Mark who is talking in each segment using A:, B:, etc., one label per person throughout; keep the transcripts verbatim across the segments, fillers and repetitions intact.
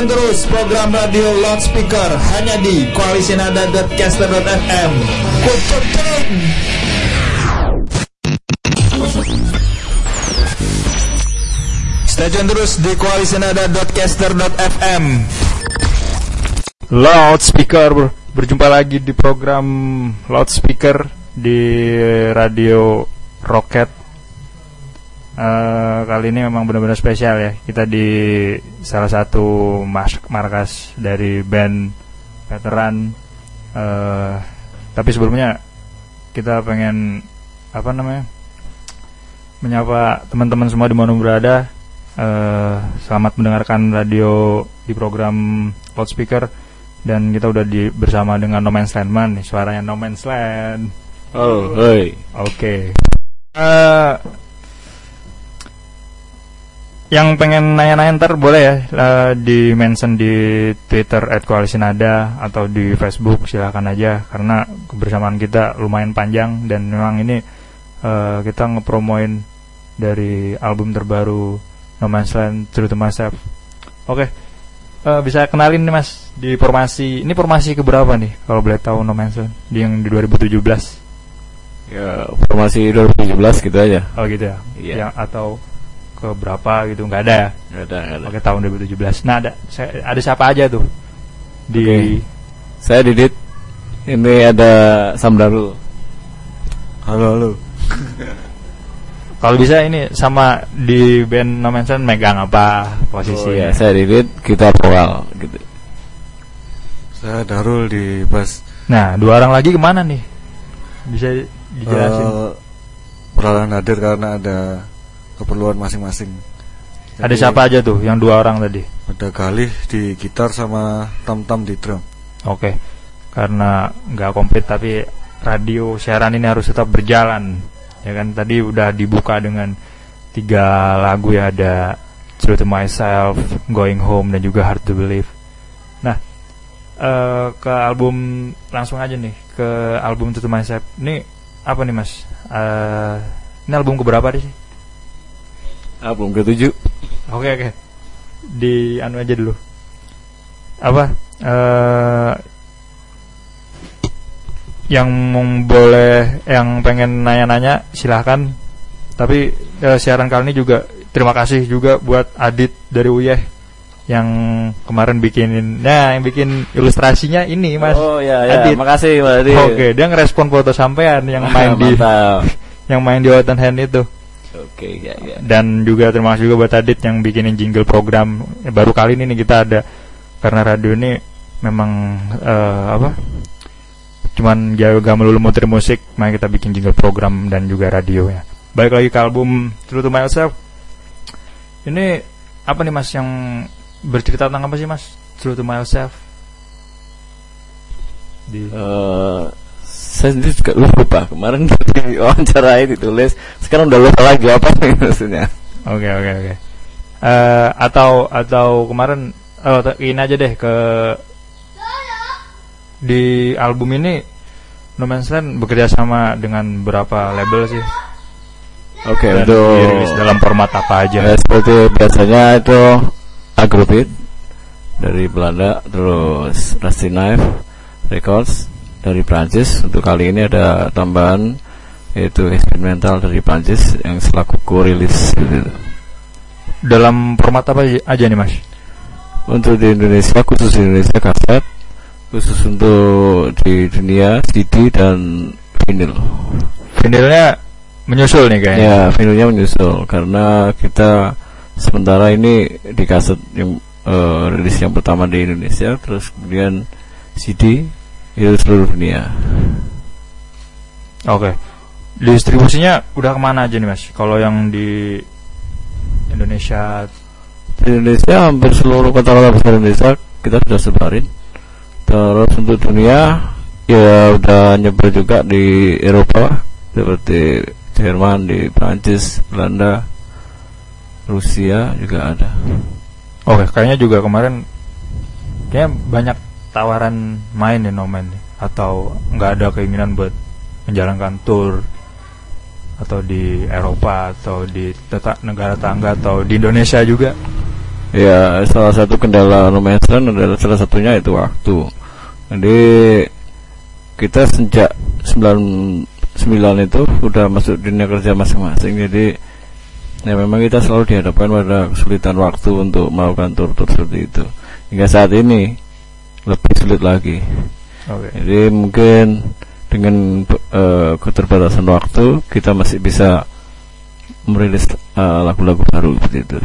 A: Dengarkan terus program radio Loudspeaker hanya di koalisinada dot caster dot f m. Kucing. Stay tune terus di koalisinada dot caster dot f m. Loudspeaker, berjumpa lagi di program Loudspeaker di radio Rocket. Uh, kali ini memang benar-benar spesial ya. Kita di salah satu mas- markas dari band veteran. Uh, tapi sebelumnya kita pengen apa namanya menyapa teman-teman semua di mana berada. Uh, selamat mendengarkan radio di program Loudspeaker. Dan kita udah di, bersama dengan No Man's Land Man nih, suaranya No Man's Land.
B: Oh, hey.
A: Oke. Okay. Uh, Yang pengen nanya-nanya ntar boleh ya, uh, di mention di Twitter at koalisinada atau di Facebook, silakan aja. Karena kebersamaan kita lumayan panjang dan memang ini uh, kita ngepromoin dari album terbaru No Man's Land, True to Myself. Oke, okay. uh, bisa kenalin nih mas, di formasi ini formasi keberapa nih kalau boleh tahu No Man's Land di yang di dua ribu tujuh belas?
B: Ya formasi dua ribu tujuh belas gitu aja.
A: Oh gitu ya.
B: Iya.
A: Yang atau ke berapa gitu, nggak ada ya?
B: Nggak ada, nggak ada.
A: Oke, tahun dua ribu tujuh belas. Nah ada saya, ada siapa aja tuh di
B: okay. Saya Didit. Ini ada Samdarul.
C: Halo halo.
A: Kalau bisa ini sama di band No Man's Land megang apa posisi?
B: Oh ya, saya Didit, kita vokal gitu.
C: Saya Darul di bass.
A: Nah dua orang lagi kemana nih? Bisa dijelasin?
C: Uh, Peralahan hadir karena ada keperluan masing-masing. Jadi,
A: ada siapa aja tuh yang dua orang tadi?
C: Ada Galih di gitar sama Tam-Tam di drum.
A: Oke, karena nggak komplit tapi radio siaran ini harus tetap berjalan, ya kan? Tadi udah dibuka dengan tiga lagu ya, ada True to Myself, Going Home, dan juga Hard to Believe. Nah, uh, ke album langsung aja nih, ke album True to Myself. Ini apa nih mas? Uh, ini album keberapa sih?
B: Album ketujuh.
A: Oke oke. Di anu aja dulu. Apa? Uh, yang boleh, yang pengen nanya-nanya silahkan. Tapi uh, siaran kali ini juga terima kasih juga buat Adit dari U Y E yang kemarin bikinin. Nah, yang bikin ilustrasinya ini Mas.
B: Oh ya ya.
A: Adit.
B: Makasih Mas Adit.
A: Oke, dia ngerespon foto sampean yang main di yang main di Open Hand itu.
B: Oke, okay, ya, ya.
A: Dan juga terima kasih juga buat Adit yang bikinin jingle program. eh, Baru kali ini nih kita ada, karena radio ini memang uh, apa cuman gak melulu muter musik, makanya kita bikin jingle program dan juga radio ya. Balik lagi ke album True to Myself. Ini apa nih mas, yang bercerita tentang apa sih mas, True to Myself? Di
B: uh... Saya sendiri juga lupa kemarin di wawancarai ditulis, sekarang udah lupa lagi apa nih maksudnya.
A: Oke oke oke. Uh, atau atau kemarin oh, ini aja deh ke di album ini No Man's Land bekerja sama dengan berapa label sih?
B: Oke, okay,
A: untuk dirilis dalam format apa aja?
B: Ya, seperti biasanya itu Agrobeat dari Belanda, terus Rusty Knife Records dari Prancis. Untuk kali ini ada tambahan yaitu Experimental dari Prancis yang selaku co-release gitu.
A: Dalam format apa aja nih mas?
B: Untuk di Indonesia, khusus di Indonesia kaset, khusus untuk di dunia C D dan vinyl.
A: Vinylnya menyusul nih kayaknya.
B: Ya, vinylnya menyusul karena kita sementara ini di kaset yang uh, rilis yang pertama di Indonesia, terus kemudian C D itu seluruh dunia.
A: Oke, distribusinya udah kemana aja nih mas? Kalau yang di Indonesia,
B: di Indonesia hampir seluruh kota-kota besar Indonesia kita sudah sebarin. Terus untuk dunia ya udah nyebar juga di Eropa seperti Jerman, di Prancis, Belanda, Rusia juga ada.
A: Oke, kayaknya juga kemarin kayaknya banyak tawaran main di No Man, atau nggak ada keinginan buat menjalankan tour atau di Eropa atau di teta- negara tangga atau di Indonesia juga?
B: Ya, salah satu kendala No Man's Land adalah salah satunya itu waktu. Jadi kita sejak sembilan puluh sembilan itu udah masuk dunia kerja masing-masing. Jadi ya memang kita selalu dihadapkan pada kesulitan waktu untuk melakukan tur-tur seperti itu. Hingga saat ini lebih sulit lagi.
A: Okay.
B: Jadi mungkin dengan uh, keterbatasan waktu kita masih bisa merilis uh, lagu-lagu baru seperti itu.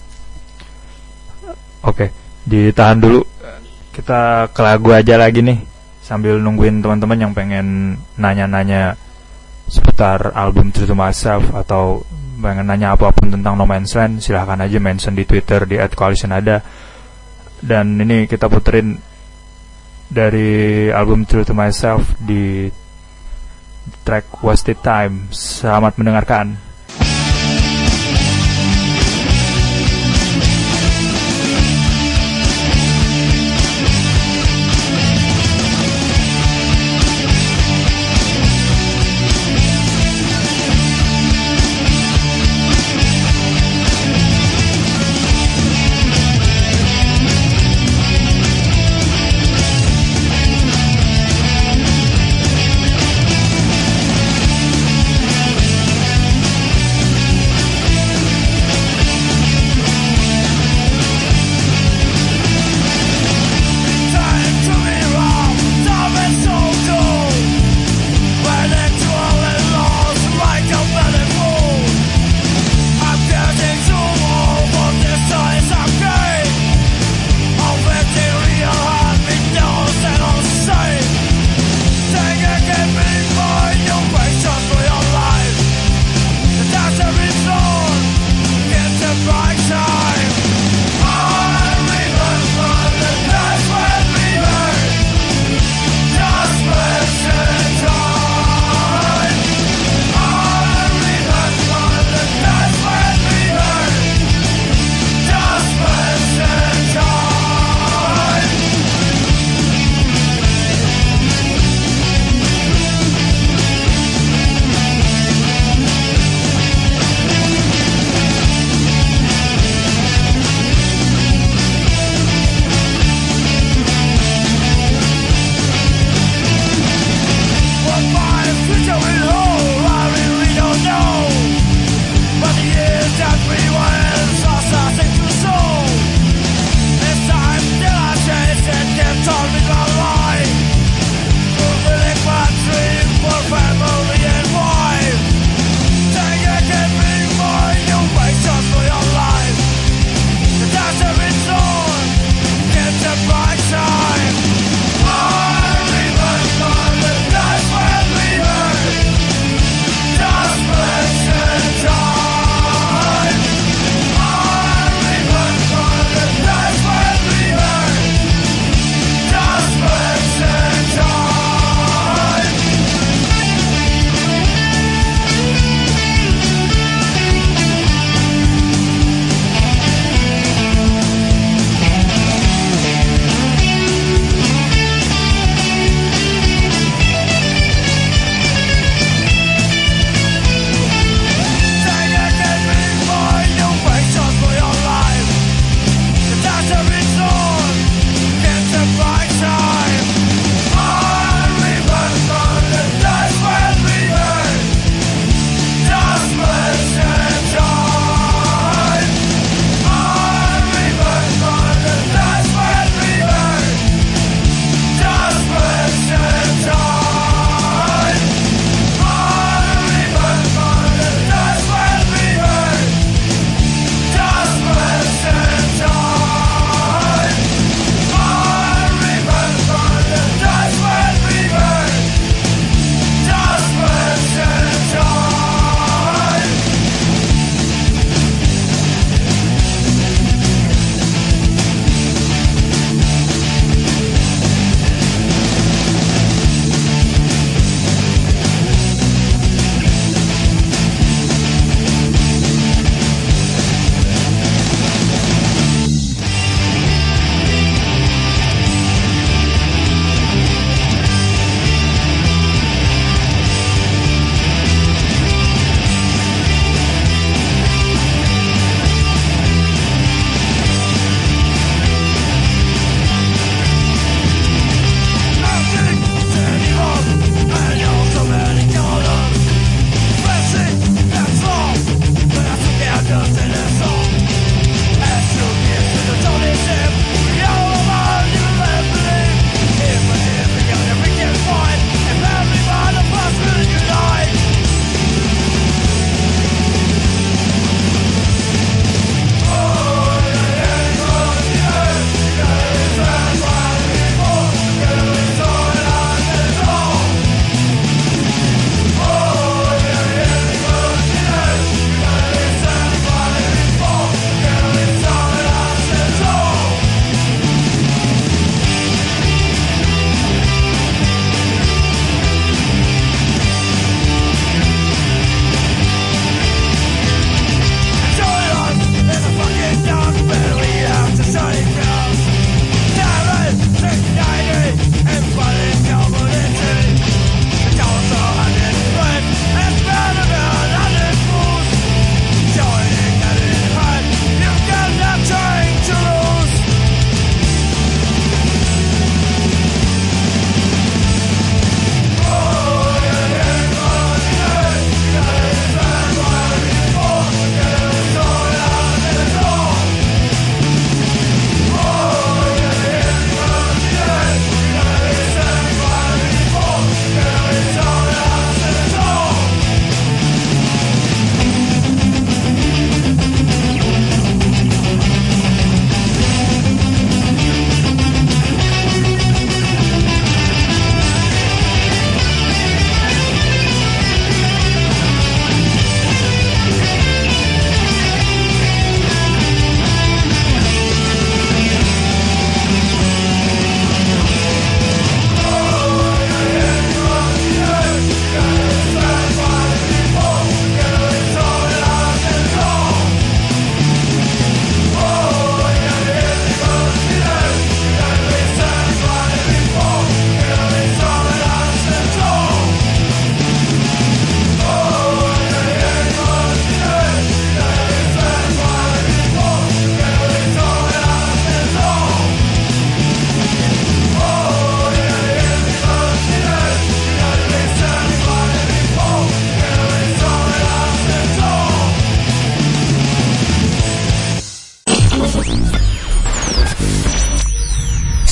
A: Oke, ditahan dulu. Kita ke lagu aja lagi nih, sambil nungguin teman-teman yang pengen nanya-nanya seputar album True to Myself atau pengen nanya apapun tentang No Man's Land. Silahkan aja mention di Twitter di at coalitionada. Dan ini kita puterin dari album True to Myself di track Wasted Time. Selamat mendengarkan.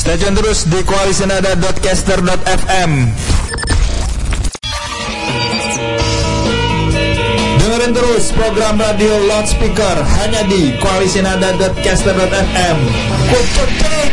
A: Stay tune terus di koalisinada dot caster dot f m. Dengerin terus program radio Loudspeaker hanya di koalisinada dot caster dot f m. Kucing.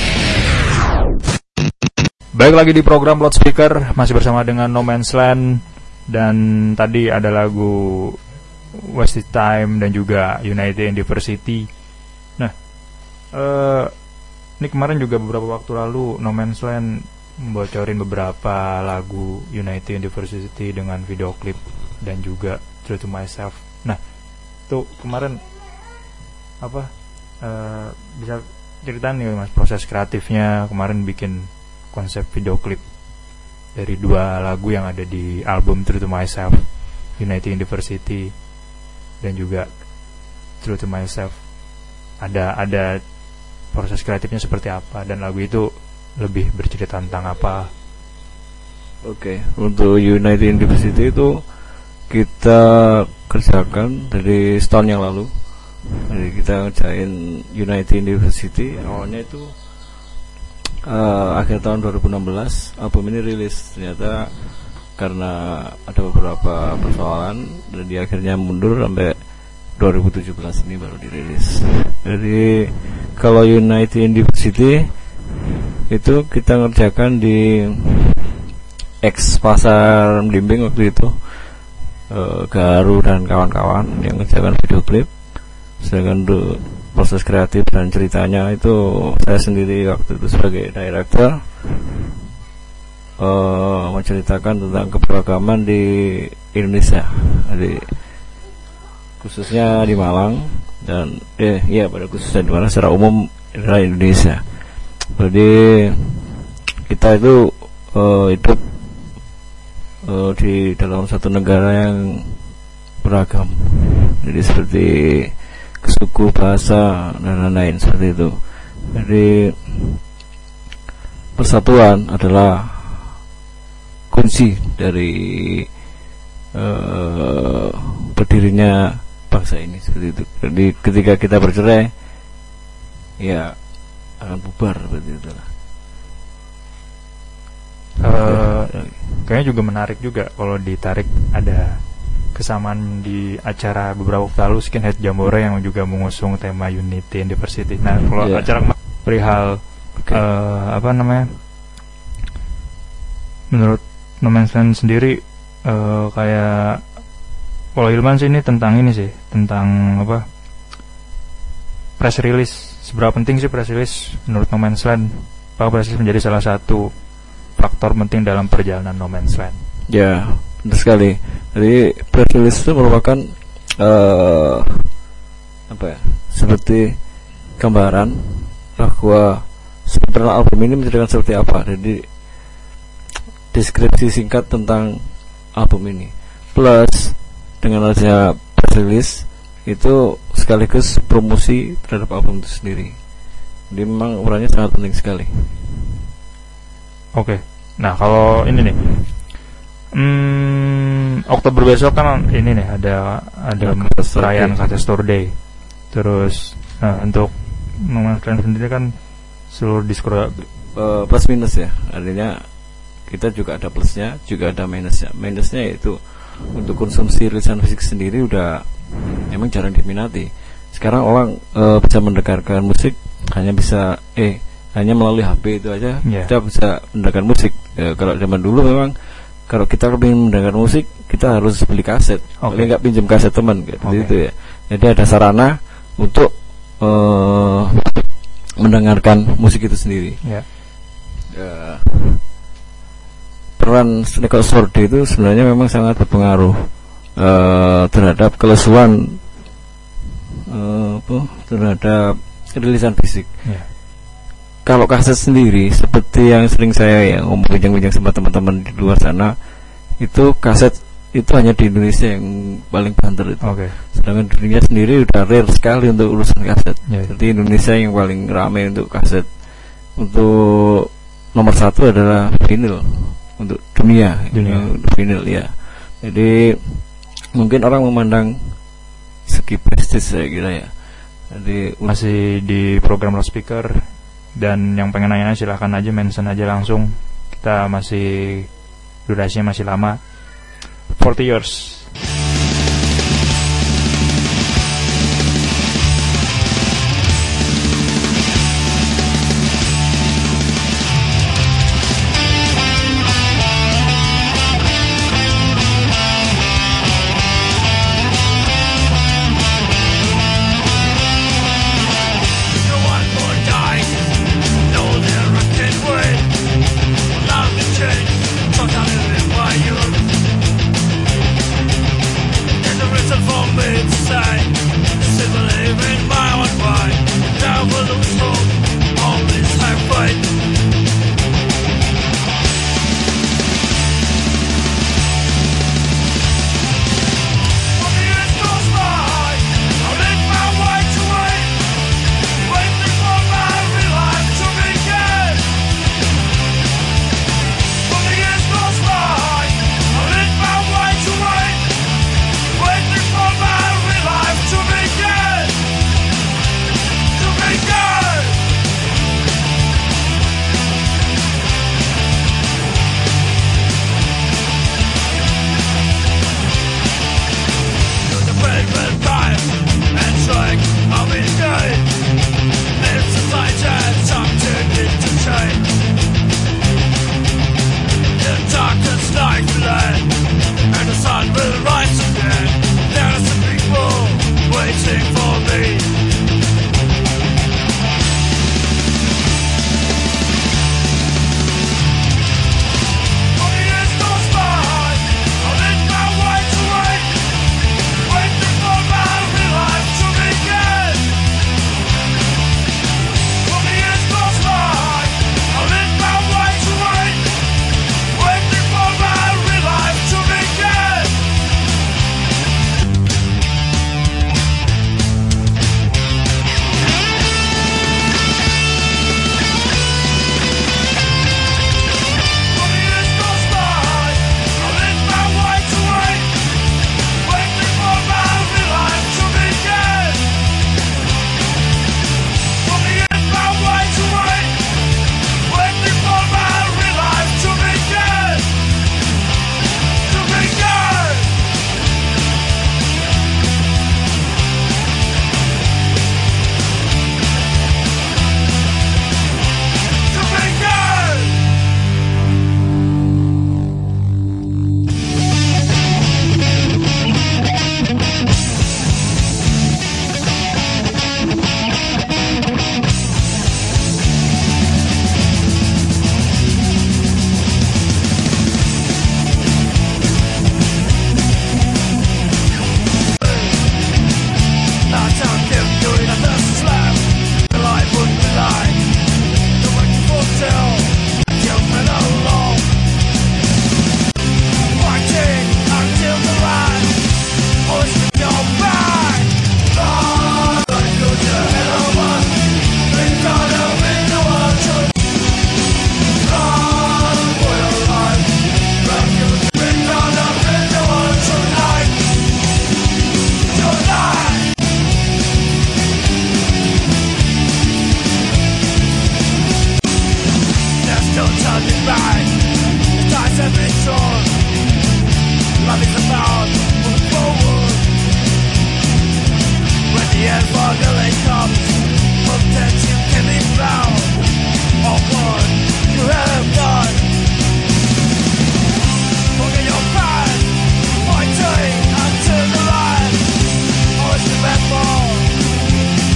A: Baik, lagi di program Loudspeaker, masih bersama dengan No Man's Land. Dan tadi ada lagu Wasted Time dan juga United University. Nah, uh, ini kemarin juga beberapa waktu lalu No Man's Land membocorin beberapa lagu United University dengan video klip dan juga True to Myself. Nah, tuh kemarin apa uh, bisa ceritain nih Mas proses kreatifnya kemarin bikin konsep video klip dari dua lagu yang ada di album True to Myself, United University dan juga True to Myself. Ada ada proses kreatifnya seperti apa dan lagu itu lebih bercerita tentang apa?
B: Oke, untuk United University itu kita kerjakan dari setahun yang lalu. Jadi kita ngerjain United University awalnya itu uh, akhir tahun dua ribu enam belas album ini rilis. Ternyata karena ada beberapa persoalan dan di akhirnya mundur sampai dua ribu tujuh belas ini baru dirilis. Jadi kalau United University itu kita ngerjakan di X Pasar Blimbing waktu itu, uh, Garu dan kawan-kawan yang ngerjakan video klip. Sedangkan untuk proses kreatif dan ceritanya itu saya sendiri waktu itu sebagai director, uh, menceritakan tentang keberagaman di Indonesia, jadi khususnya di Malang dan eh iya pada khususnya di Malang secara umum adalah Indonesia. Jadi kita itu uh, hidup uh, di dalam satu negara yang beragam, jadi seperti suku, bahasa dan lain-lain seperti itu. Jadi persatuan adalah kunci dari uh, berdirinya bangsa ini seperti itu. Jadi ketika kita bercerai, ya akan bubar seperti itulah.
A: Uh, kayaknya juga menarik juga kalau ditarik ada kesamaan di acara beberapa waktu lalu Skinhead Jambore yang juga mengusung tema Unity University. Nah, kalau yeah. acara perihal okay. uh, apa namanya? Menurut No Man's Land sendiri uh, kayak kalau Hilman sih ini tentang ini sih, tentang apa? Press release. Seberapa penting sih press release menurut No Man's Land? Apakah press release menjadi salah satu faktor penting dalam perjalanan No Man's Land?
B: Ya, yeah, benar sekali. Jadi press release itu merupakan uh, apa ya? Seperti gambaran bahwa sebenarnya album ini menceritakan seperti apa. Jadi deskripsi singkat tentang album ini. Plus dengan adanya press release itu sekaligus promosi terhadap album itu sendiri. Jadi memang perannya sangat penting sekali.
A: Oke. Nah, kalau ini nih Hmm, Oktober besok kan ini nih ada ada perayaan Kastor Day. Terus nah, untuk No Man's Land sendiri kan seluruh diskro
B: uh, plus minus ya. Artinya kita juga ada plusnya, juga ada minusnya. Minusnya yaitu untuk konsumsi rilisan fisik sendiri udah emang jarang diminati. Sekarang orang uh, bisa mendengarkan musik hanya bisa eh hanya melalui H P itu aja yeah. Kita bisa mendengarkan musik. Uh, kalau zaman dulu memang kalau kita ingin mendengar musik, kita harus beli kaset. Kalau okay. nggak pinjam kaset teman, gitu okay. itu ya. Jadi ada sarana untuk uh, mendengarkan musik itu sendiri. Yeah. Uh, peran Record Store Day itu sebenarnya memang sangat berpengaruh uh, terhadap kelesuan uh, apa, terhadap rilisan fisik. Yeah. Kalau kaset sendiri seperti yang sering saya ya ngomong bincang-bincang sama teman-teman di luar sana, itu kaset itu hanya di Indonesia yang paling banter itu. Okay. Sedangkan dunia sendiri udah rare sekali untuk urusan kaset. Yeah. Jadi Indonesia yang paling ramai untuk kaset. Untuk nomor satu adalah vinyl untuk dunia, dunia. Untuk vinyl ya. Jadi mungkin orang memandang segi prestis saya kira ya. Jadi
A: masih di program Loudspeaker Dan yang pengen nanya silahkan aja mention aja langsung. Kita masih, durasinya masih lama. forty years.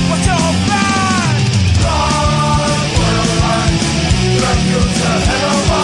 D: Hello.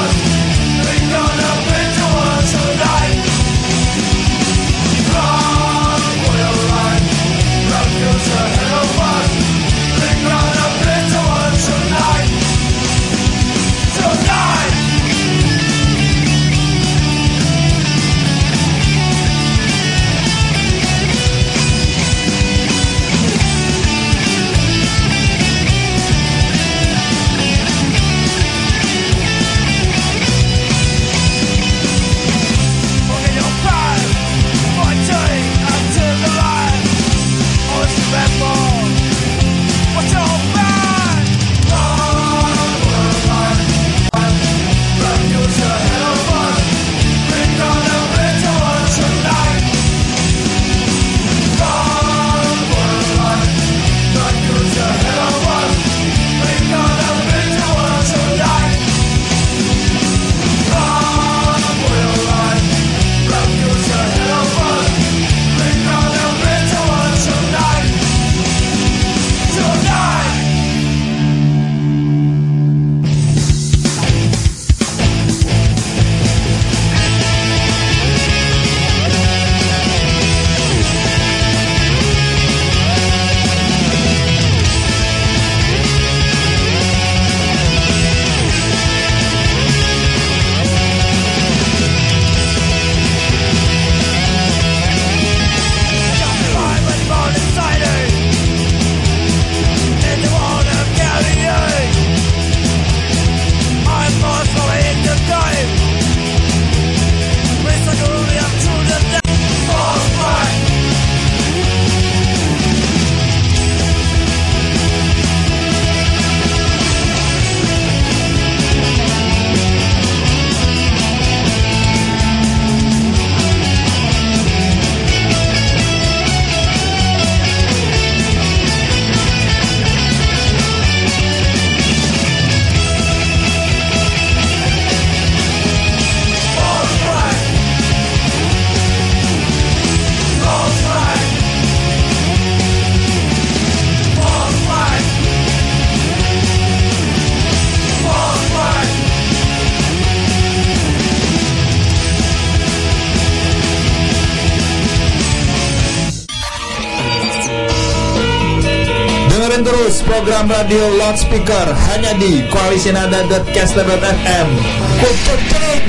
A: program radio Loudspeaker hanya di koalisinada dot caster dot f m. Kucing.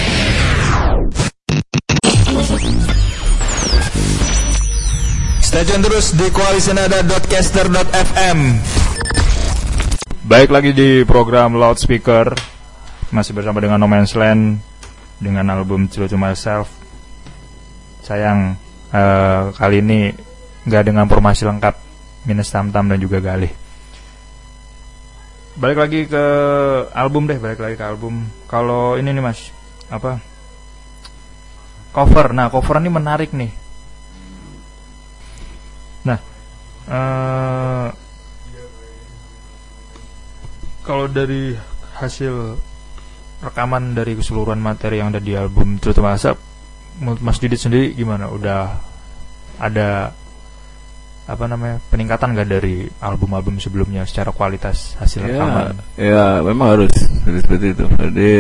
A: Stay tune terus di koalisinada dot caster dot f m. Baik lagi di program Loudspeaker, masih bersama dengan No Man's Land dengan album True to Myself. Sayang uh, kali ini nggak dengan formasi lengkap, minus Tam-Tam dan juga Galih. Balik lagi ke album deh, balik lagi ke album. Kalau ini nih mas, apa? Cover. Nah cover ini menarik nih. Nah, uh, kalau dari hasil rekaman dari keseluruhan materi yang ada di album True to Myself, menurut Mas Didit sendiri gimana? Udah ada apa namanya peningkatan gak dari album-album sebelumnya secara kualitas hasil
B: ya,
A: rekaman?
B: Ya memang harus seperti itu. Jadi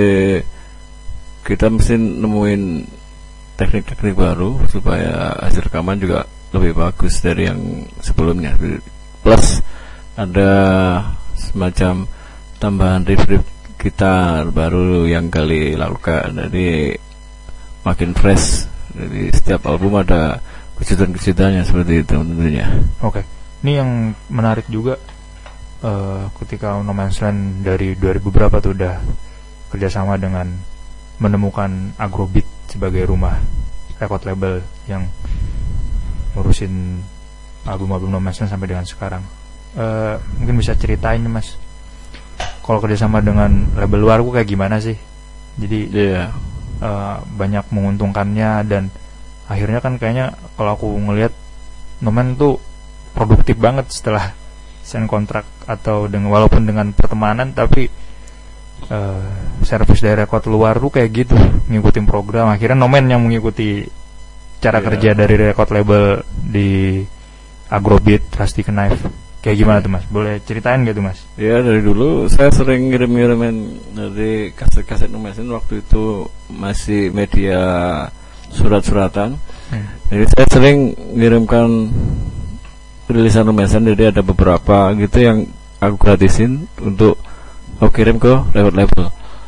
B: kita mesti nemuin teknik-teknik baru supaya hasil rekaman juga lebih bagus dari yang sebelumnya. Plus ada semacam tambahan riff-riff gitar baru yang kali lakukan, jadi makin fresh. Jadi setiap album ada kejutan-kejutannya seperti itu tentunya.
A: Oke, okay. Ini yang menarik juga uh, ketika No Man's Land dari dua ribu berapa tuh udah kerjasama dengan menemukan Agrobeat sebagai rumah record label yang ngurusin album-album No Man's Land sampai dengan sekarang. Uh, mungkin bisa ceritain mas, kalau kerjasama dengan label luar gue kayak gimana sih? Jadi
B: yeah.
A: uh, banyak menguntungkannya, dan akhirnya kan kayaknya kalau aku ngelihat No Man tuh produktif banget setelah sign kontrak, atau dengan walaupun dengan pertemanan tapi uh, service dari record luar tuh kayak gitu, ngikutin program. Akhirnya No Man yang mengikuti cara yeah. kerja dari record label di Agrobeat, Rusty Knife. Kayak gimana tuh mas? Boleh ceritain gitu mas?
B: Ya dari dulu saya sering ngirim-ngirimin dari kaset-kaset No Man's Land, waktu itu masih media surat-suratan. hmm. Jadi saya sering ngirimkan rilisan No Man's Land, jadi ada beberapa gitu yang aku gratisin untuk aku kirim ke label-label.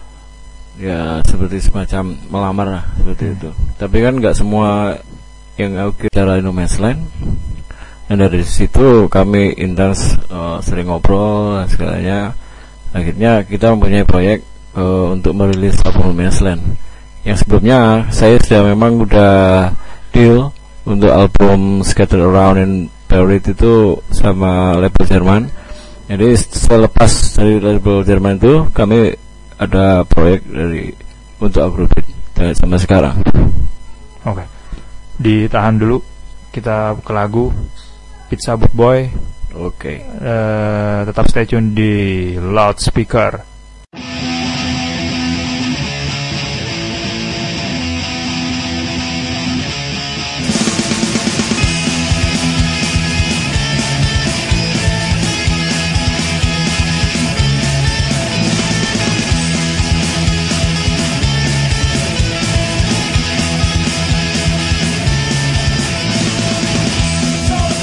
B: Ya seperti semacam melamar lah, seperti hmm. itu. Tapi kan nggak semua yang aku kirim cara No Man's Land. Dan dari situ kami intens uh, sering ngobrol dan segalanya. Akhirnya kita mempunyai proyek uh, untuk merilis album No Man's Land. Yang sebelumnya saya sudah memang udah deal untuk album Scattered Around and Buried itu sama label Jerman. Jadi selepas dari label Jerman itu kami ada proyek dari untuk Agrobeat sampai sekarang.
A: Oke, ditahan dulu, kita ke lagu Pizza Boot Boy.
B: Oke. Okay.
A: Uh, tetap stay tune di Loudspeaker.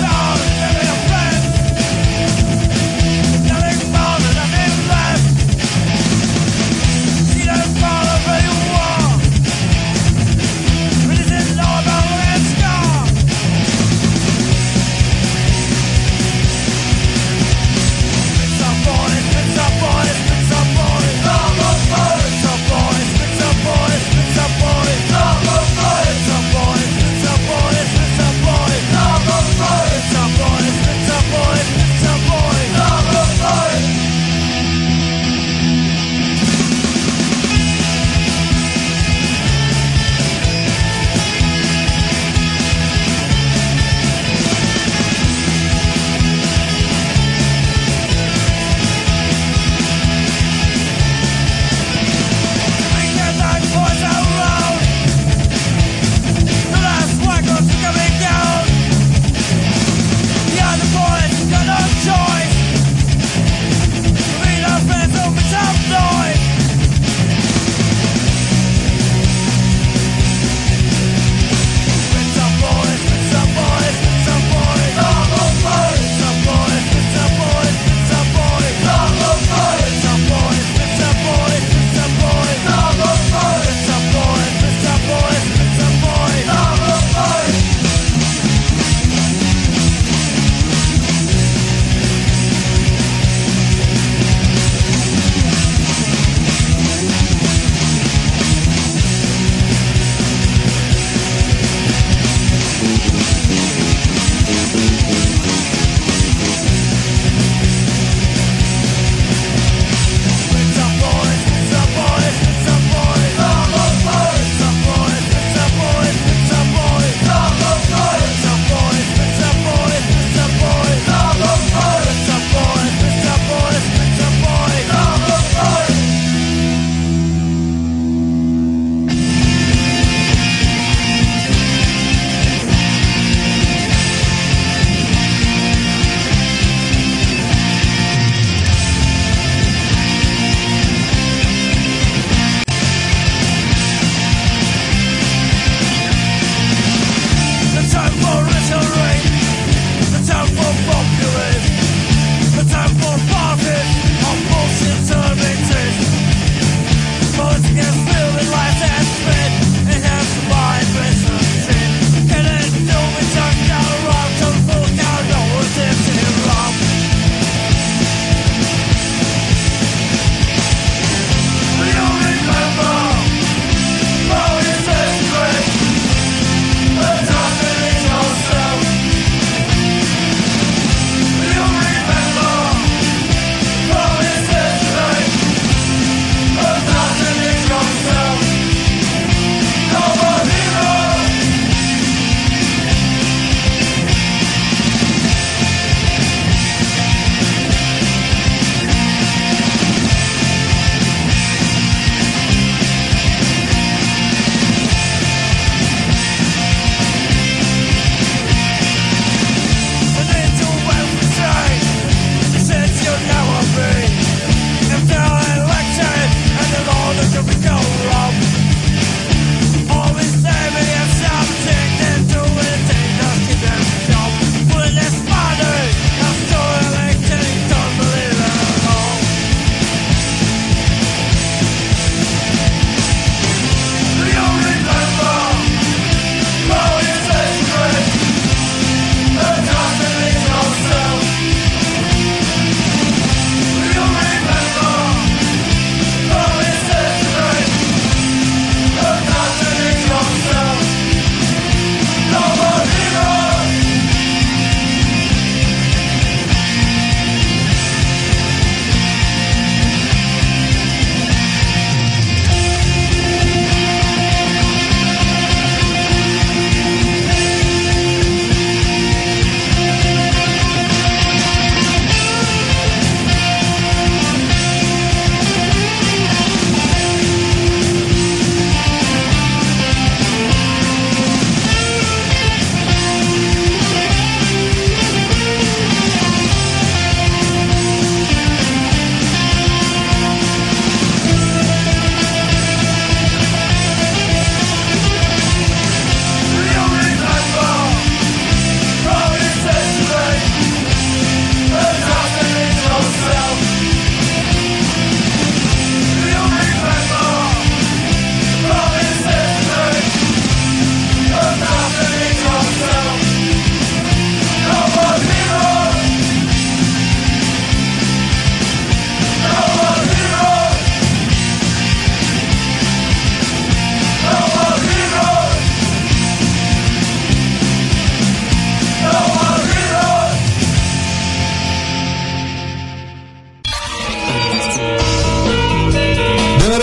D: Nothing more than a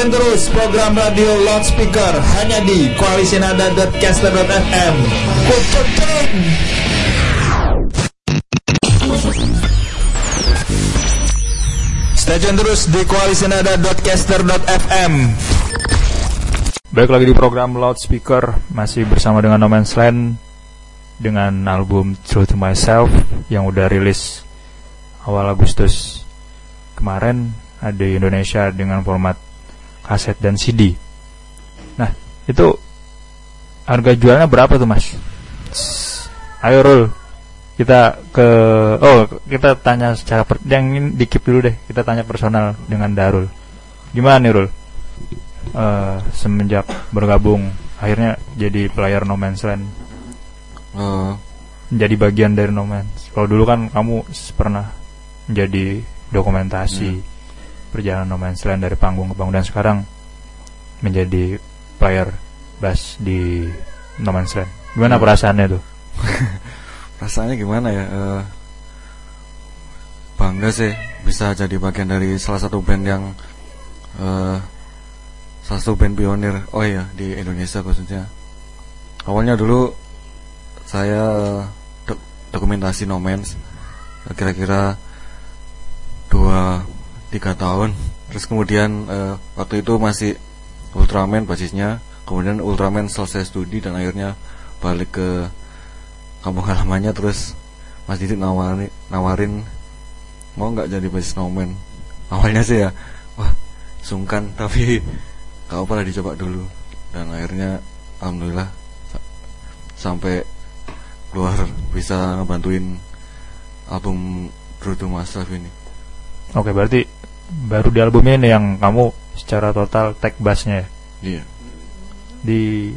A: Dengarkan terus program radio Loudspeaker hanya di koalisinada dot caster dot f m. Kucing. Stay tune terus di koalisinada dot caster dot f m. Baik, lagi di program Loudspeaker, masih bersama dengan No Man's Land dengan album True to Myself yang udah rilis awal Agustus kemarin ada di Indonesia dengan format kaset dan C D. Nah, itu harga jualnya berapa tuh, Mas? Ayo Rul, kita ke oh kita tanya secara per, yang ini dikip dulu deh, kita tanya personal dengan Darul. Gimana nih Rul? Uh, semenjak bergabung akhirnya jadi player No Man's Land, uh. menjadi bagian dari No Man's. Kalau dulu kan kamu pernah menjadi dokumentasi hmm. perjalanan No Man's Land dari panggung ke panggung, dan sekarang menjadi player bass di No Man's Land. Gimana hmm. perasaannya tuh?
C: Perasaannya gimana ya? Uh, bangga sih bisa jadi bagian dari salah satu band yang uh, salah satu band pionir. Oh iya, di Indonesia khususnya. Awalnya dulu saya do- dokumentasi No Man's kira-kira dua tiga tahun. Terus kemudian uh, waktu itu masih Ultraman basisnya. Kemudian Ultraman selesai studi dan akhirnya balik ke kampung halamannya. Terus Mas Didit nawarin, nawarin mau nggak jadi basis No Man. Awalnya sih ya, wah sungkan, tapi gak apa-apa lah, dicoba dulu. Dan akhirnya alhamdulillah sampai keluar bisa ngebantuin album True to Myself ini.
A: Oke, berarti baru di album ini yang kamu secara total take bassnya ya?
C: Iya.
A: Di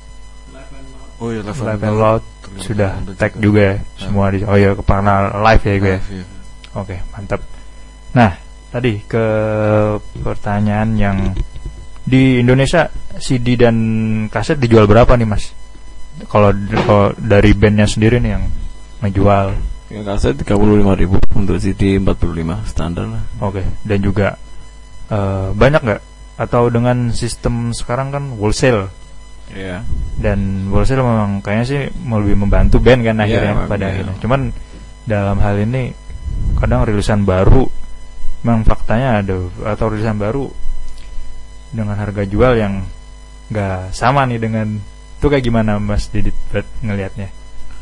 C: Oh iya, Live
A: and Loud sudah take juga ya? Nah. Semua di, oh iya, kepala live ya gue. Iya. Oke, mantap. Nah, tadi ke pertanyaan yang di Indonesia C D dan kaset dijual berapa nih, Mas? Kalau dari bandnya sendiri nih yang menjual.
B: Ya, kaset tiga puluh lima ribu, untuk C D empat puluh lima standar lah.
A: Oke, dan juga uh, banyak nggak? Atau dengan sistem sekarang kan wholesale?
B: Iya. Yeah.
A: Dan wholesale memang kayaknya sih lebih membantu band kan akhirnya, yeah, pada yeah. akhirnya. Cuman dalam hal ini kadang rilisan baru, memang faktanya ada, atau rilisan baru dengan harga jual yang nggak sama nih dengan itu. Kayak gimana Mas Didit ngelihatnya?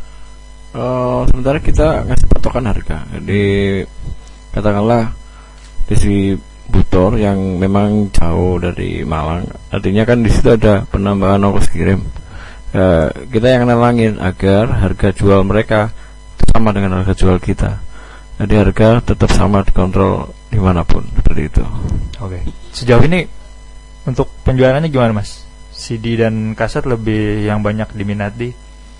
B: Uh, sementara kita ngasih patokan harga. Jadi katakanlah distributor yang memang jauh dari Malang, artinya kan di situ ada penambahan ongkos kirim. Uh, kita yang nalangin agar harga jual mereka sama dengan harga jual kita. Jadi harga tetap sama, dikontrol dimanapun, seperti itu.
A: Oke. Sejauh ini untuk penjualannya gimana, Mas? C D dan kaset lebih yang banyak diminati?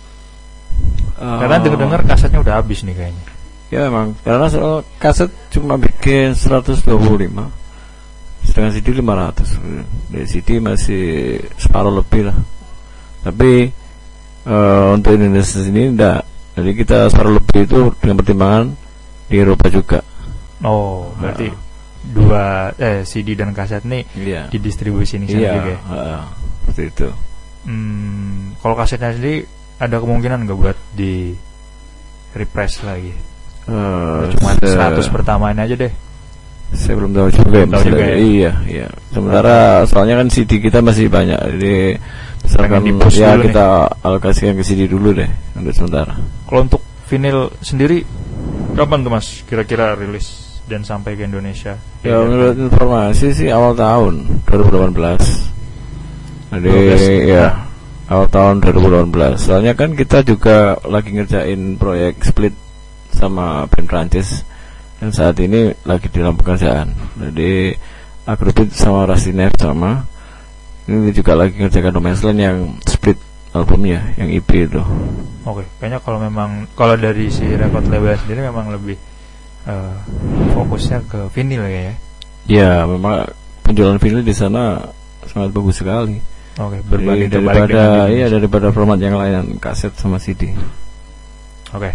A: Uh, karena dengar-dengar kasetnya udah habis nih kayaknya.
B: Ya memang, karena soal kaset cuma bikin seratus dua puluh lima, sedangkan C D lima ratus. Dari C D masih separuh lebih lah. Tapi uh, untuk Indonesia sini enggak. Jadi kita separuh lebih itu dengan pertimbangan di Eropa juga.
A: Oh, berarti uh. dua eh C D dan kaset nih iya. didistribusi di sana
B: iya,
A: juga.
B: Uh, seperti itu.
A: Hmm, kalau kasetnya sendiri ada kemungkinan nggak buat di repress lagi? Uh, Cuma se- seratus pertamanya aja deh.
B: Saya belum tahu juga.
A: Belum tahu juga ya?
B: Iya, iya. Sementara soalnya kan C D kita masih banyak, jadi misalkan ya kita nih alokasikan ke C D dulu deh untuk sementara.
A: Kalau untuk vinyl sendiri kapan tuh Mas kira-kira rilis dan sampai ke Indonesia?
B: Ya, menurut informasi sih awal tahun dua ribu delapan belas. Jadi ya awal tahun dua ribu delapan belas. Soalnya kan kita juga lagi ngerjain proyek split sama band Prancis, dan saat ini lagi dalam pekerjaan. Jadi Agrobit sama Rasinef sama ini juga lagi ngerjakan No Man's Land yang split albumnya, yang E P itu.
A: Oke, kayaknya kalau memang kalau dari si record label sendiri memang lebih uh, fokusnya ke vinyl ya.
B: Ya, memang penjualan vinyl di sana sangat bagus sekali.
A: Oke, berbanding
B: daripada iya daripada format yang lain, kaset sama C D.
A: Oke.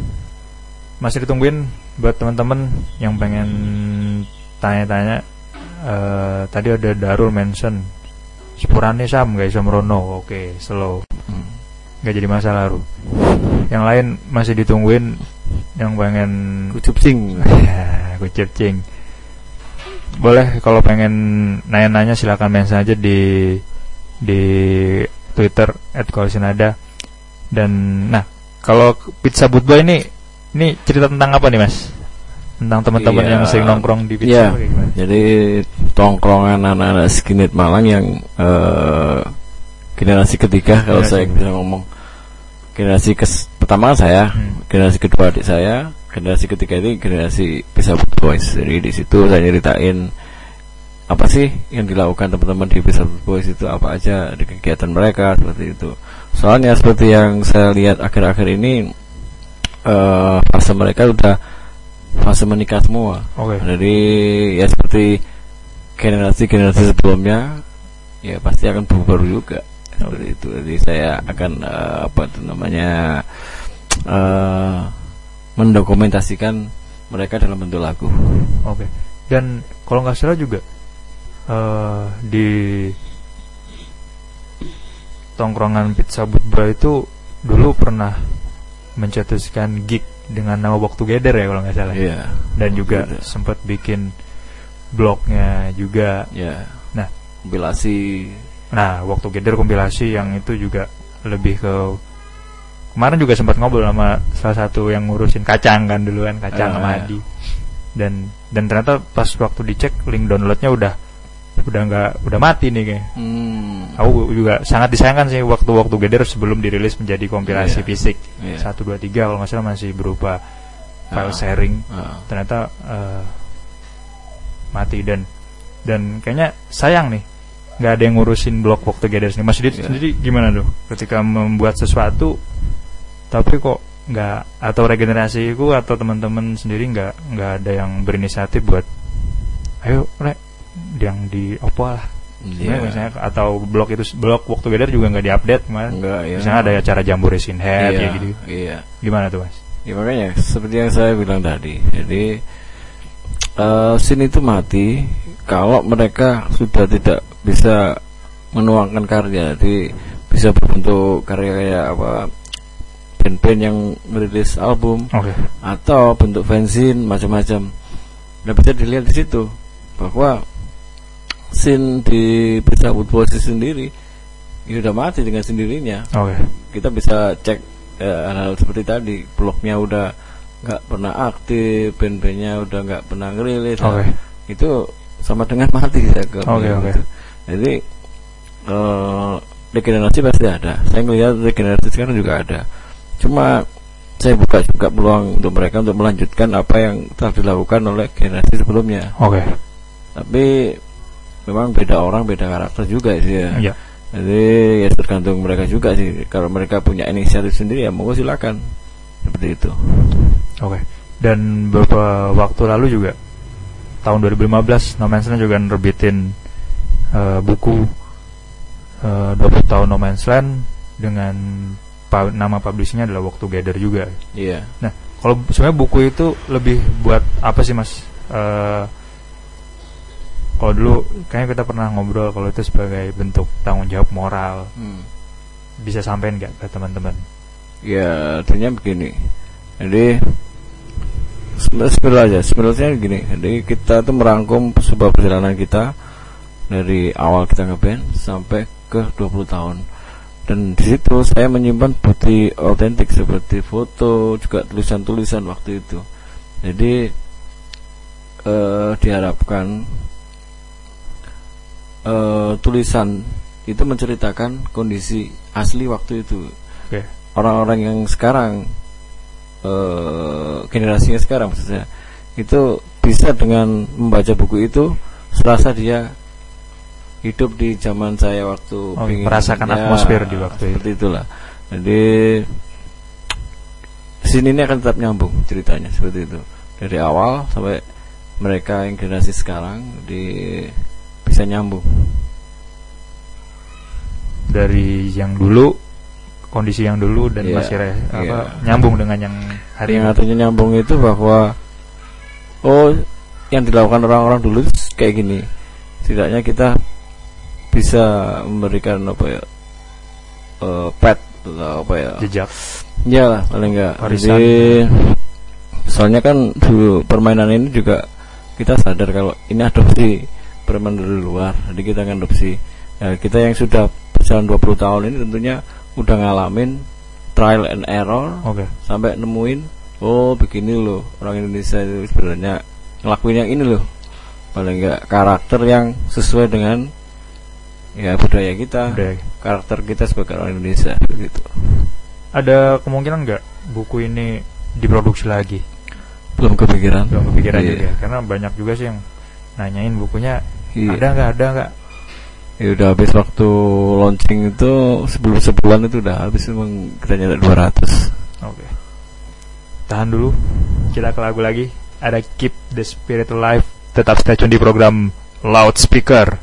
A: Masih ditungguin buat teman-teman yang pengen tanya-tanya uh, tadi ada Darul mention sepurane Sam guys Samrono, oke okay, slow, hmm. nggak jadi masalah Ru. Yang lain masih ditungguin yang pengen
B: kucupcing,
A: kucupcing. Boleh kalau pengen nanya-nanya silakan mention aja di di Twitter et kolsinada. Dan nah kalau Pizza Budboy ini ini cerita tentang apa nih Mas? Tentang teman-teman iya, yang sering nongkrong di pizza
B: iya. Gimana? Jadi tongkrongan anak-anak skinhead Malang yang uh, generasi ketiga kalau saya bisa ngomong. Generasi kes, pertama saya, hmm. generasi kedua adik saya, generasi ketiga ini generasi Pizza Boys. Jadi di situ saya nyeritain apa sih yang dilakukan teman-teman di Pizza Boys itu, apa aja di kegiatan mereka seperti itu. Soalnya seperti yang saya lihat akhir-akhir ini uh, fase mereka udah fase menikah semua.
A: Okay.
B: Jadi ya seperti generasi-generasi sebelumnya ya pasti akan berubah juga seperti itu. Jadi saya akan uh, apa itu namanya uh, mendokumentasikan mereka dalam bentuk lagu.
A: Oke. Okay. Dan kalau nggak salah juga uh, di tongkrongan Pizza Budboy itu dulu pernah mencetuskan gig dengan nama Walk Together ya kalau nggak salah.
B: Iya.
A: Dan juga sempat bikin blognya juga.
B: Iya.
A: Nah,
B: kompilasi.
A: Nah, Walk Together kompilasi yang itu juga lebih ke kemarin juga sempat ngobrol sama salah satu yang ngurusin Kacang kan dulu kan, Kacang uh, sama Adi. Dan dan ternyata pas waktu dicek link downloadnya udah udah nggak udah mati nih kayak.
B: Hmm.
A: Aku juga sangat disayangkan sih waktu Walk Together sebelum dirilis menjadi kompilasi yeah. fisik
B: yeah.
A: satu dua tiga kalau nggak salah masih berupa file uh, sharing. Uh. Ternyata uh, mati dan dan kayaknya sayang nih nggak ada yang ngurusin blog Walk Together sini. Mas Didit yeah. sendiri gimana tuh ketika membuat sesuatu tapi kok nggak, atau regenerasiku atau teman-teman sendiri nggak nggak ada yang berinisiatif buat ayo Rek yang di opo lah yeah. misalnya, atau blog itu blog Walk Together juga nggak diupdate kemarin.
B: Enggak, ya.
A: Misalnya ada acara Jambore Skinhead
B: yeah,
A: ya gitu.
B: Iya.
A: Gimana tuh Mas?
B: Ya makanya seperti yang saya bilang tadi. Jadi uh, scene itu mati kalau mereka sudah tidak bisa menuangkan karya, jadi bisa berbentuk karya kayak apa band-band yang merilis album,
A: okay.
B: atau bentuk fanzine macam-macam. Nah bisa dilihat di situ bahwa scene di Pizza Budboy sendiri ini sudah mati dengan sendirinya.
A: Okay.
B: Kita bisa cek ya, hal-hal seperti tadi, blognya udah nggak pernah aktif, band-bandnya udah nggak pernah ngerilis.
A: Okay.
B: Nah, itu sama dengan mati saya ke.
A: Okay, okay.
B: Jadi uh, regenerasi pasti ada. Saya melihat regenerasi sekarang juga ada. Cuma saya buka juga peluang untuk mereka untuk melanjutkan apa yang telah dilakukan oleh generasi sebelumnya.
A: Oke. Okay.
B: Tapi memang beda orang, beda karakter juga sih ya.
A: Iya.
B: Jadi ya tergantung mereka juga sih. Kalau mereka punya inisiatif sendiri ya monggo silakan. Seperti itu.
A: Oke. Okay. Dan beberapa waktu lalu juga tahun dua ribu lima belas No Man's Land juga nerbitin uh, buku uh, dua puluh tahun No Man's Land dengan pa- nama publishingnya adalah Walk Together juga.
B: Iya. Yeah.
A: Nah, kalau sebenarnya buku itu lebih buat apa sih Mas? Uh, kalau dulu kayaknya kita pernah ngobrol kalau itu sebagai bentuk tanggung jawab moral. Hmm. Bisa sampein nggak ke teman-teman?
B: Ya, artinya begini. Jadi sebenarnya sebenarnya gini. Jadi kita tuh merangkum sebuah perjalanan kita dari awal kita ngeband sampai ke dua puluh tahun. Dan di situ saya menyimpan bukti autentik seperti foto, juga tulisan-tulisan waktu itu. Jadi eh, diharapkan eh, tulisan itu menceritakan kondisi asli waktu itu.
A: Okay. Orang-orang
B: yang sekarang uh, generasinya sekarang maksudnya itu bisa dengan membaca buku itu serasa dia hidup di zaman saya waktu
A: oh, merasakan ya, atmosfer di waktu
B: seperti itu. Itulah. Jadi sini ini akan tetap nyambung ceritanya seperti itu dari awal sampai mereka yang generasi sekarang di bisa nyambung dari
A: yang dulu, kondisi yang dulu dan yeah, masih re, apa yeah. nyambung dengan yang hari
B: yang
A: ini.
B: Artinya nyambung itu bahwa oh yang dilakukan orang-orang dulu kayak gini, setidaknya kita bisa memberikan apa ya, uh, pet atau apa ya,
A: jejak.
B: Iyalah paling enggak.
A: Warisan.
B: Jadi soalnya kan dulu permainan ini juga kita sadar kalau ini adopsi permainan dari luar, jadi kita akan adopsi. Ya, kita yang sudah berjalan dua puluh tahun ini tentunya udah ngalamin trial and error,
A: Oke.
B: sampai nemuin oh begini loh orang Indonesia itu sebenarnya ngelakuin yang ini loh, paling enggak karakter yang sesuai dengan ya budaya kita,
A: Budaya.
B: karakter kita sebagai orang Indonesia begitu.
A: Ada kemungkinan nggak buku ini diproduksi lagi?
B: Belum kepikiran.
A: Belum kepikiran
B: Iya.
A: juga, karena banyak juga sih yang nanyain bukunya
B: Iya.
A: ada nggak, ada nggak.
B: Ya udah habis waktu launching itu sebelum sebulan itu udah habis, memang kita nyetak dua ratus.
A: Oke. Tahan dulu. Kita ke lagu lagi. Ada Keep the Spirit Alive. Tetap stay tune di program Loudspeaker.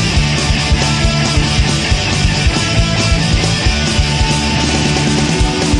D: Keep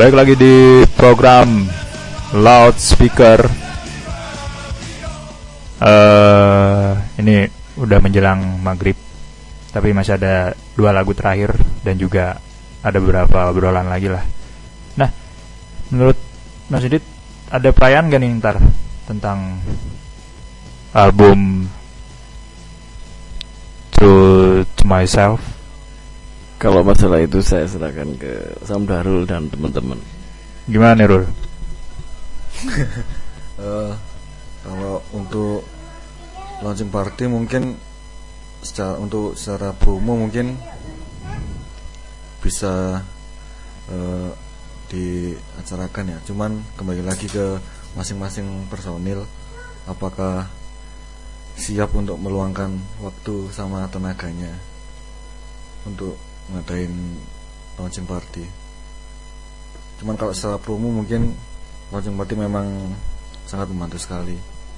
A: Baik lagi di program Loudspeaker. Uh, ini udah menjelang maghrib, tapi masih ada dua lagu terakhir dan juga ada beberapa obrolan lagi lah. Nah, menurut Mas Didit, ada perayaan gak nih ntar tentang album True to Myself?
B: Kalau masalah itu saya serahkan ke Samdarul dan teman-teman.
A: Gimana nih, Rul?
C: uh, kalau untuk launching party mungkin secara untuk secara promo mungkin bisa uh, diacarakan ya. Cuman kembali lagi ke masing-masing personil, apakah siap untuk meluangkan waktu sama tenaganya untuk ngadain launching party. Cuman kalau secara promo mungkin launching party memang sangat membantu sekali.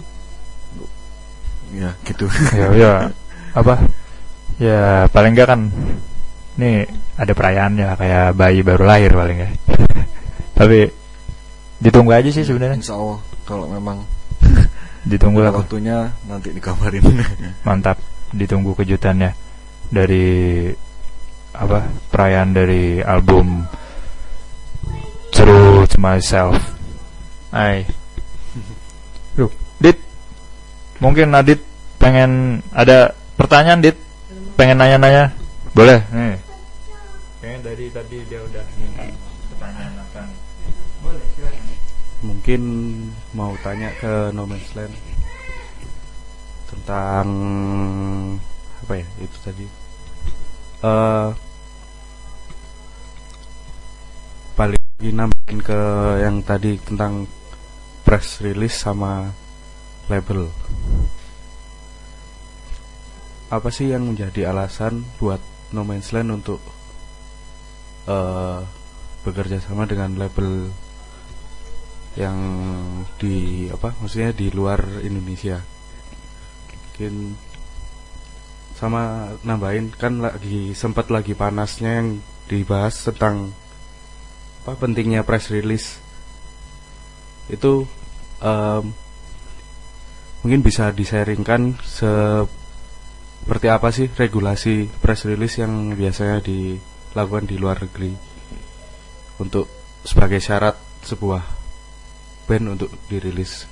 C: Ya gitu.
A: Ya, ya apa? Ya paling enggak kan nih ada perayaannya kayak bayi baru lahir paling enggak. Tapi ditunggu aja sih sebenarnya.
C: Insya Allah kalau memang
A: ditunggu lah
C: waktunya nanti dikabarin.
A: Mantap, ditunggu kejutannya dari apa perayaan dari album True to Myself. Hai. Yuk, Dit. Mungkin Nadit pengen ada pertanyaan, Dit. Pengen nanya-nanya. Boleh? Nih. Kayaknya dari tadi dia udah minta pertanyaan apa nih. Boleh, silakan.
D: Mungkin mau tanya ke No Man's Land tentang apa ya itu tadi. Uh, balik lagi nambahin ke yang tadi tentang press release sama label. Apa sih yang menjadi alasan buat No Man's Land untuk uh, bekerja sama dengan label yang di apa maksudnya di luar Indonesia? Mungkin sama nambahin kan lagi sempat lagi panasnya yang dibahas tentang apa pentingnya press release itu, um, mungkin bisa disaringkan seperti apa sih regulasi press release yang biasanya dilakukan di luar negeri untuk sebagai syarat sebuah band untuk dirilis.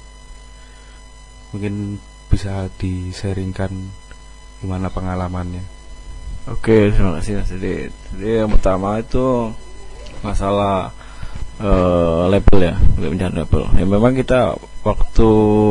D: Mungkin bisa disaringkan gimana pengalamannya.
B: Oke, terima kasih Mas Didit. Jadi yang pertama itu masalah uh, label ya, pemindahan label. Ya memang kita waktu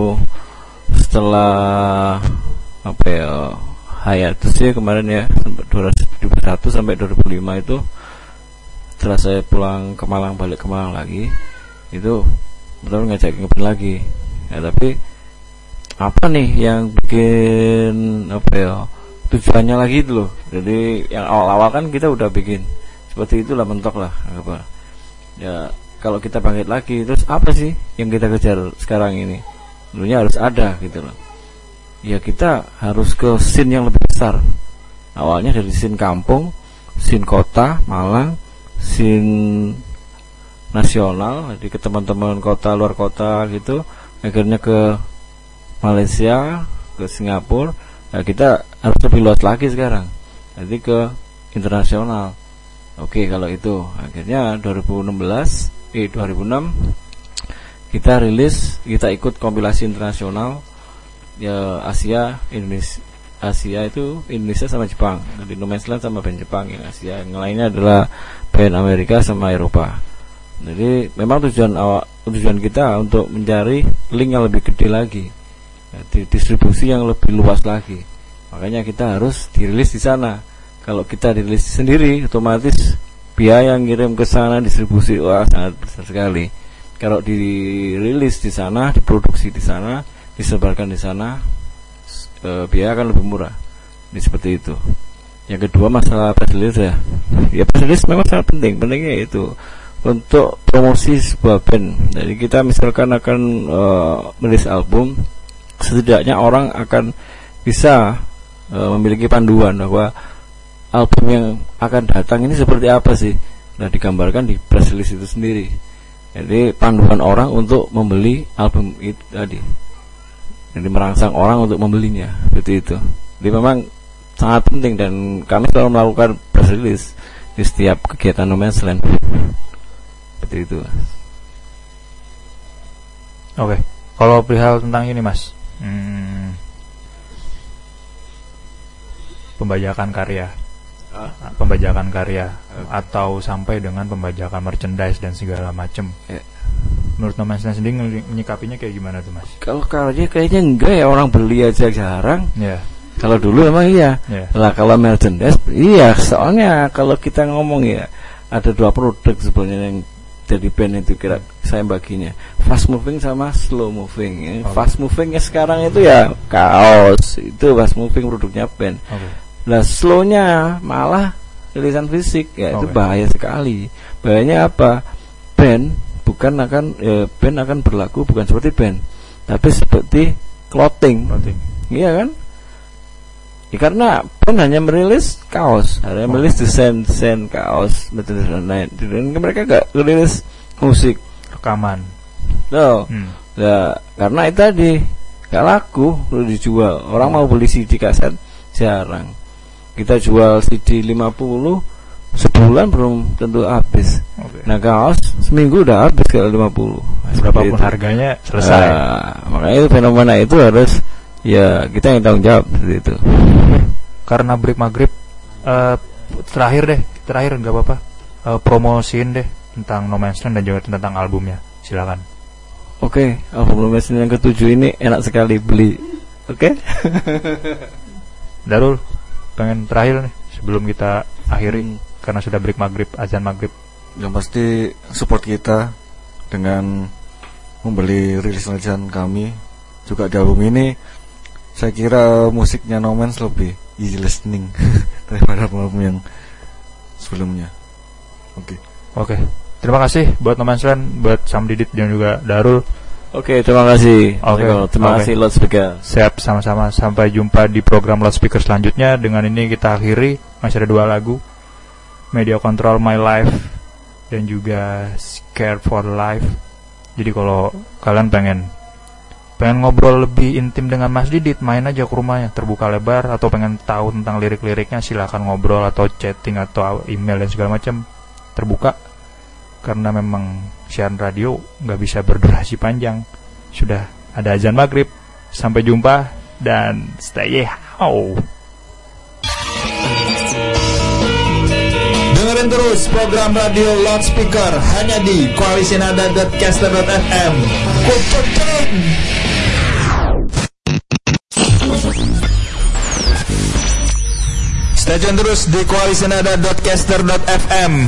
B: setelah apa ya hiatus sih kemarin ya dua ribu satu sampai dua ribu lima itu, setelah saya pulang ke Malang, balik ke Malang lagi, itu betul ngajakin ngeband lagi. Ya tapi apa nih yang bikin apa ya tujuannya lagi itu loh. Jadi yang awal-awal kan kita udah bikin seperti itulah, mentok lah apa. Ya kalau kita bangkit lagi, terus apa sih yang kita kejar sekarang ini? Tentunya harus ada gitu loh. Ya kita harus ke scene yang lebih besar. Awalnya dari scene kampung, scene kota Malang, scene nasional, jadi ke teman-teman kota luar kota gitu, akhirnya ke Malaysia, ke Singapura. Nah, kita harus lebih luas lagi sekarang, jadi ke internasional. Oke, kalau itu akhirnya dua ribu enam belas eh dua ribu enam kita rilis, kita ikut kompilasi internasional ya Asia, Indonesia. Asia itu Indonesia sama Jepang. Di No Man's Land sama band Jepang, yang Asia yang lainnya adalah band Amerika sama Eropa. Jadi memang tujuan awal, tujuan kita untuk mencari link yang lebih gede lagi, di distribusi yang lebih luas lagi. Makanya kita harus dirilis di sana. Kalau kita dirilis sendiri, otomatis biaya yang ngirim ke sana, distribusi, wah sangat besar sekali. Kalau dirilis di sana, diproduksi di sana, disebarkan di sana, e, biaya akan lebih murah. Ini seperti itu. Yang kedua masalah press release ya. Ya press release memang sangat penting. Pentingnya itu untuk promosi sebuah band. Jadi kita misalkan akan e, merilis album, setidaknya orang akan bisa e, memiliki panduan bahwa album yang akan datang ini seperti apa sih. sudah digambarkan di press release itu sendiri. Jadi panduan orang untuk membeli album itu tadi. Jadi merangsang orang untuk membelinya, seperti itu. Jadi memang sangat penting dan kami selalu melakukan press release di setiap kegiatan No Man's Land. Seperti itu.
A: Oke, kalau perihal tentang ini Mas, hmm, pembajakan karya,
B: Ah?
A: pembajakan karya atau sampai dengan pembajakan merchandise dan segala macam.
B: Ya.
A: Menurut No Man's Land sendiri menyikapinya kayak gimana tuh Mas?
B: Kalau karya kayaknya enggak ya, orang beli aja jarang.
A: Ya.
B: Kalau dulu emang iya.
A: Ya.
B: Lah kalau merchandise iya, soalnya kalau kita ngomong ya ada dua produk sebenarnya yang jadi band itu kira saya baginya fast moving sama slow moving ya.
A: Okay.
B: Fast movingnya sekarang itu ya kaos, itu fast moving produknya band.
A: Oke.
B: Lah slownya malah rilisan fisik ya, itu
A: Okay.
B: bahaya sekali. Bahayanya apa? Band bukan akan eh, band akan berlaku bukan seperti band, tapi seperti clothing.
A: Clothing.
B: Iya kan? Ya, karena band hanya merilis kaos, hanya merilis desain-desain kaos, dan lain. Dan mereka gak merilis musik,
A: Rekaman.
B: loh.
A: Hmm.
B: Nah, karena itu tadi gak laku, perlu dijual. Orang mau beli C D kaset jarang. Kita jual C D lima puluh sebulan belum tentu habis.
A: Oke.
B: Nah, kaos seminggu udah habis kalau lima puluh.
A: Berapapun
B: Seperti itu.
A: harganya selesai.
B: Nah, makanya itu fenomena itu harus ya kita yang tanggung jawab seperti itu.
A: Karena break maghrib, eh, terakhir deh, terakhir nggak apa-apa, eh, promosiin deh tentang No Man's Land dan juga tentang albumnya. Silakan.
B: Oke, album No Man's Land yang ketujuh ini enak sekali beli. Oke.
A: Darul, pengen terakhir nih sebelum kita akhiri
B: Hmm.
A: karena sudah break maghrib, azan maghrib.
C: Yang pasti support kita dengan membeli rilis rilisan kami juga di album ini. Saya kira musiknya No Man's lebih easy listening daripada album yang sebelumnya. Oke.
A: Oke, terima kasih buat No Man's Land, buat Sam Didit dan juga Darul.
B: Oke, terima kasih.
A: Oke,
B: terima
A: oke.
B: kasih Loudspeaker.
A: Siap, sama-sama. Sampai jumpa di program Loudspeaker selanjutnya. Dengan ini kita akhiri. Masih ada dua lagu, Media Control My Life dan juga Scared for Life. Jadi kalau kalian pengen pengen ngobrol lebih intim dengan Mas Didit, main aja ke rumahnya, terbuka lebar. Atau pengen tahu tentang lirik-liriknya, silakan ngobrol atau chatting atau email dan segala macam, terbuka. Karena memang siaran radio nggak bisa berdurasi panjang. Sudah ada azan maghrib. Sampai jumpa dan stay how.
E: Dengerin terus program radio Loudspeaker hanya di koalisinada dot caster dot f m. Kucing. Stay tune terus di koalisinada dot caster dot f m.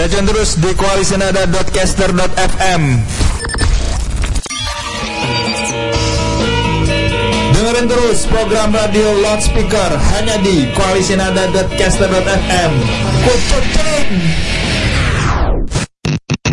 E: Stay tune terus di koalisinada dot caster dot f m. Dengerin terus program radio loudspeaker hanya di koalisinada dot caster dot f m. Kucing.